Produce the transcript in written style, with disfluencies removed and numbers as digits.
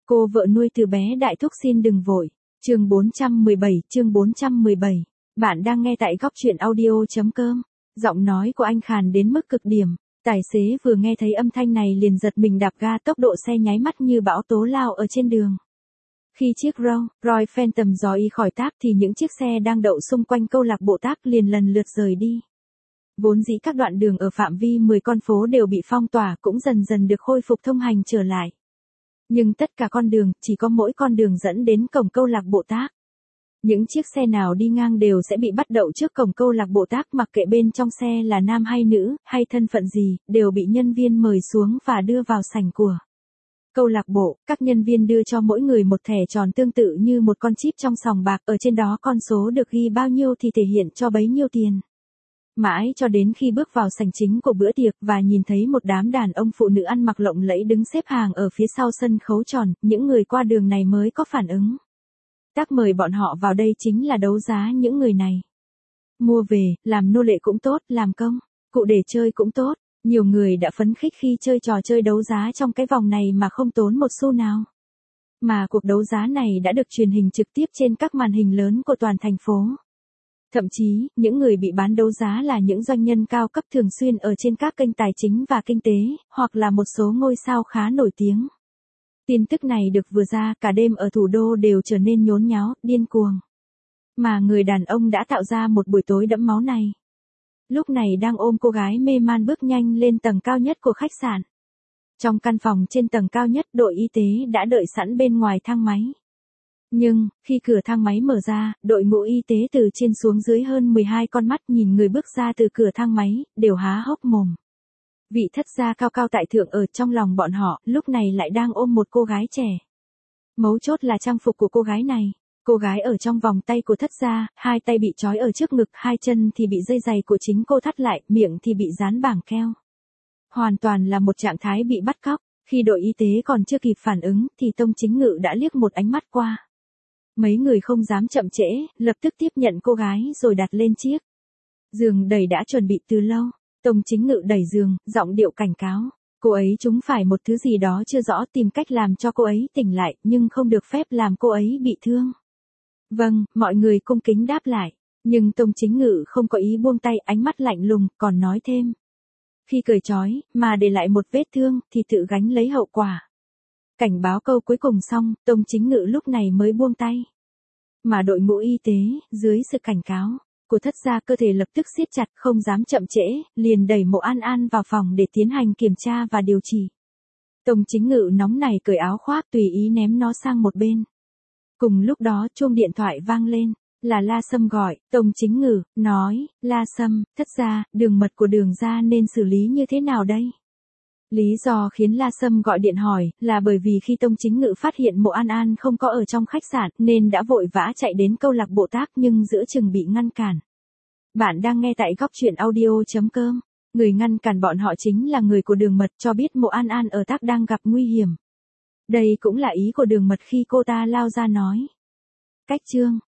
Cô vợ nuôi từ bé Đại Thúc xin đừng vội. Chương 417. Bạn đang nghe tại góc truyện audio.com. Giọng nói của anh khàn đến mức cực điểm. Tài xế vừa nghe thấy âm thanh này liền giật mình đạp ga, tốc độ xe nháy mắt như bão tố lao ở trên đường. Khi chiếc Rolls-Royce Phantom gió y khỏi táp thì những chiếc xe đang đậu xung quanh câu lạc bộ táp liền lần lượt rời đi. Vốn dĩ các đoạn đường ở phạm vi 10 con phố đều bị phong tỏa cũng dần dần được khôi phục thông hành trở lại. Nhưng tất cả con đường, chỉ có mỗi con đường dẫn đến cổng câu lạc bộ táp. Những chiếc xe nào đi ngang đều sẽ bị bắt đậu trước cổng câu lạc bộ táp, mặc kệ bên trong xe là nam hay nữ, hay thân phận gì, đều bị nhân viên mời xuống và đưa vào sảnh của câu lạc bộ. Các nhân viên đưa cho mỗi người một thẻ tròn tương tự như một con chip trong sòng bạc, ở trên đó con số được ghi bao nhiêu thì thể hiện cho bấy nhiêu tiền. Mãi cho đến khi bước vào sảnh chính của bữa tiệc và nhìn thấy một đám đàn ông phụ nữ ăn mặc lộng lẫy đứng xếp hàng ở phía sau sân khấu tròn, những người qua đường này mới có phản ứng. Tác mời bọn họ vào đây chính là đấu giá những người này. Mua về, làm nô lệ cũng tốt, làm công, cụ để chơi cũng tốt. Nhiều người đã phấn khích khi chơi trò chơi đấu giá trong cái vòng này mà không tốn một xu nào. Mà cuộc đấu giá này đã được truyền hình trực tiếp trên các màn hình lớn của toàn thành phố. Thậm chí, những người bị bán đấu giá là những doanh nhân cao cấp thường xuyên ở trên các kênh tài chính và kinh tế, hoặc là một số ngôi sao khá nổi tiếng. Tin tức này được vừa ra, cả đêm ở thủ đô đều trở nên nhốn nháo, điên cuồng. Mà người đàn ông đã tạo ra một buổi tối đẫm máu này, lúc này đang ôm cô gái mê man bước nhanh lên tầng cao nhất của khách sạn. Trong căn phòng trên tầng cao nhất, đội y tế đã đợi sẵn bên ngoài thang máy. Nhưng, khi cửa thang máy mở ra, đội ngũ y tế từ trên xuống dưới hơn 12 con mắt nhìn người bước ra từ cửa thang máy, đều há hốc mồm. Vị thất gia cao cao tại thượng ở trong lòng bọn họ, lúc này lại đang ôm một cô gái trẻ. Mấu chốt là trang phục của cô gái này. Cô gái ở trong vòng tay của thất gia, hai tay bị trói ở trước ngực, hai chân thì bị dây giày của chính cô thắt lại, miệng thì bị dán bảng keo. Hoàn toàn là một trạng thái bị bắt cóc. Khi đội y tế còn chưa kịp phản ứng, thì Tông Chính Ngự đã liếc một ánh mắt qua. Mấy người không dám chậm trễ, lập tức tiếp nhận cô gái rồi đặt lên chiếc giường đẩy đã chuẩn bị từ lâu. Tông Chính Ngự đẩy giường, giọng điệu cảnh cáo. Cô ấy trúng phải một thứ gì đó chưa rõ, tìm cách làm cho cô ấy tỉnh lại, nhưng không được phép làm cô ấy bị thương. Vâng, mọi người cung kính đáp lại. Nhưng Tông Chính Ngự không có ý buông tay, ánh mắt lạnh lùng, còn nói thêm. Khi cởi trói, mà để lại một vết thương, thì tự gánh lấy hậu quả. Cảnh báo câu cuối cùng xong, Tông Chính Ngự lúc này mới buông tay. Mà đội ngũ y tế, dưới sự cảnh cáo của thất gia, cơ thể lập tức siết chặt, không dám chậm trễ, liền đẩy Mộ An An vào phòng để tiến hành kiểm tra và điều trị. Tông Chính Ngự nóng nảy cởi áo khoác tùy ý ném nó sang một bên. Cùng lúc đó chuông điện thoại vang lên, là La Sâm gọi. Tông Chính Ngự nói, La Sâm, thất gia, đường mật của Đường gia nên xử lý như thế nào đây? Lý do khiến La Sâm gọi điện hỏi, là bởi vì khi Tông Chính Ngự phát hiện Mộ An An không có ở trong khách sạn, nên đã vội vã chạy đến câu lạc bộ táp, nhưng giữa chừng bị ngăn cản. Bạn đang nghe tại góc truyện audio.com. Người ngăn cản bọn họ chính là người của Đường Mật, cho biết Mộ An An ở táp đang gặp nguy hiểm. Đây cũng là ý của Đường Mật khi cô ta lao ra nói. Cách chương